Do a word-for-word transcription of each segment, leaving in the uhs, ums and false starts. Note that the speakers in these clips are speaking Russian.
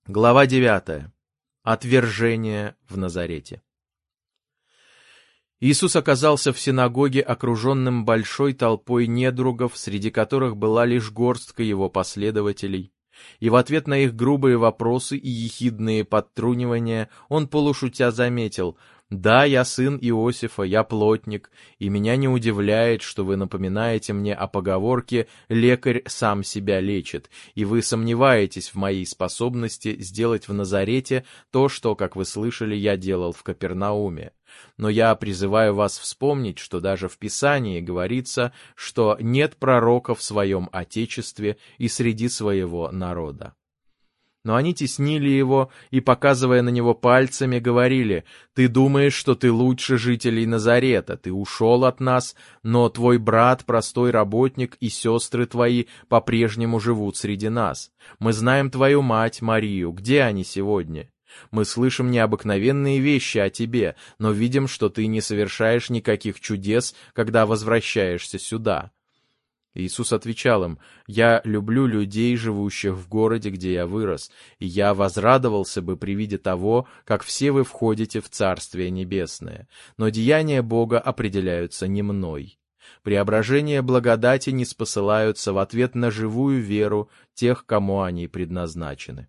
Глава девятая. Отвержение в Назарете. Иисус оказался в синагоге, окруженным большой толпой недругов, среди которых была лишь горстка его последователей, и в ответ на их грубые вопросы и ехидные подтрунивания он полушутя заметил: «Да, я сын Иосифа, я плотник, и меня не удивляет, что вы напоминаете мне о поговорке «лекарь сам себя лечит», и вы сомневаетесь в моей способности сделать в Назарете то, что, как вы слышали, я делал в Капернауме. Но я призываю вас вспомнить, что даже в Писании говорится, что нет пророка в своем Отечестве и среди своего народа». Но они теснили его и, показывая на него пальцами, говорили: «Ты думаешь, что ты лучше жителей Назарета, ты ушел от нас, но твой брат, простой работник, и сестры твои по-прежнему живут среди нас. Мы знаем твою мать Марию, где они сегодня? Мы слышим необыкновенные вещи о тебе, но видим, что ты не совершаешь никаких чудес, когда возвращаешься сюда». Иисус отвечал им: «Я люблю людей, живущих в городе, где я вырос, и я возрадовался бы при виде того, как все вы входите в Царствие Небесное. Но деяния Бога определяются не мной. Преображения благодати ниспосылаются в ответ на живую веру тех, кому они предназначены».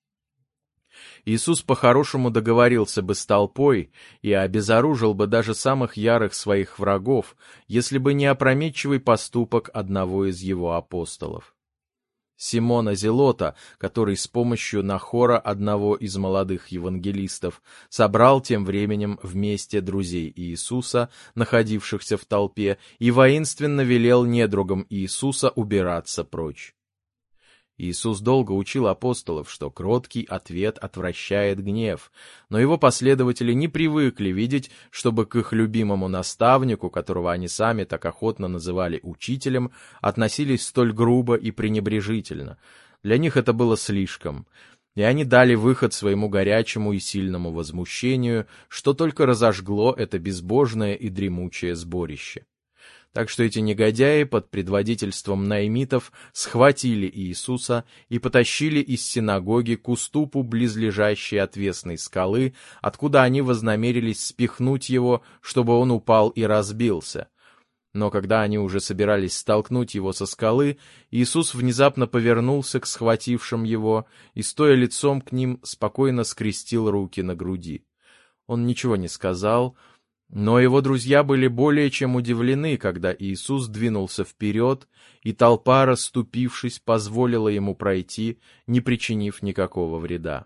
Иисус по-хорошему договорился бы с толпой и обезоружил бы даже самых ярых своих врагов, если бы не опрометчивый поступок одного из его апостолов. Симона Зелота, который с помощью Нахора, одного из молодых евангелистов, собрал тем временем вместе друзей Иисуса, находившихся в толпе, и воинственно велел недругам Иисуса убираться прочь. Иисус долго учил апостолов, что кроткий ответ отвращает гнев, но его последователи не привыкли видеть, чтобы к их любимому наставнику, которого они сами так охотно называли учителем, относились столь грубо и пренебрежительно. Для них это было слишком, и они дали выход своему горячему и сильному возмущению, что только разожгло это безбожное и дремучее сборище. Так что эти негодяи под предводительством наймитов схватили Иисуса и потащили из синагоги к уступу близлежащей отвесной скалы, откуда они вознамерились спихнуть его, чтобы он упал и разбился. Но когда они уже собирались столкнуть его со скалы, Иисус внезапно повернулся к схватившим его и, стоя лицом к ним, спокойно скрестил руки на груди. Он ничего не сказал, но его друзья были более чем удивлены, когда Иисус двинулся вперед, и толпа, расступившись, позволила ему пройти, не причинив никакого вреда.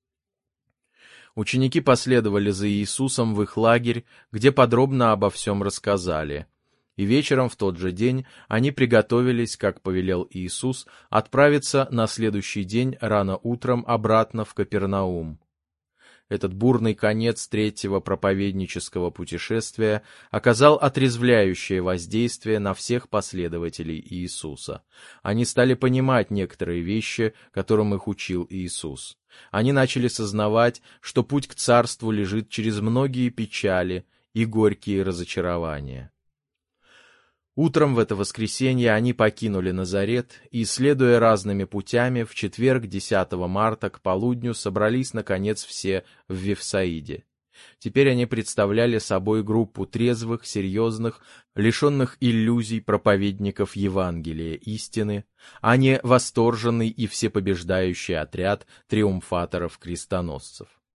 Ученики последовали за Иисусом в их лагерь, где подробно обо всем рассказали. И вечером в тот же день они приготовились, как повелел Иисус, отправиться на следующий день рано утром обратно в Капернаум. Этот бурный конец третьего проповеднического путешествия оказал отрезвляющее воздействие на всех последователей Иисуса. Они стали понимать некоторые вещи, которым их учил Иисус. Они начали сознавать, что путь к царству лежит через многие печали и горькие разочарования. Утром в это воскресенье они покинули Назарет и, следуя разными путями, в четверг, десятого марта, к полудню собрались, наконец, все в Вифсаиде. Теперь они представляли собой группу трезвых, серьезных, лишенных иллюзий проповедников Евангелия истины, а не восторженный и всепобеждающий отряд триумфаторов-крестоносцев.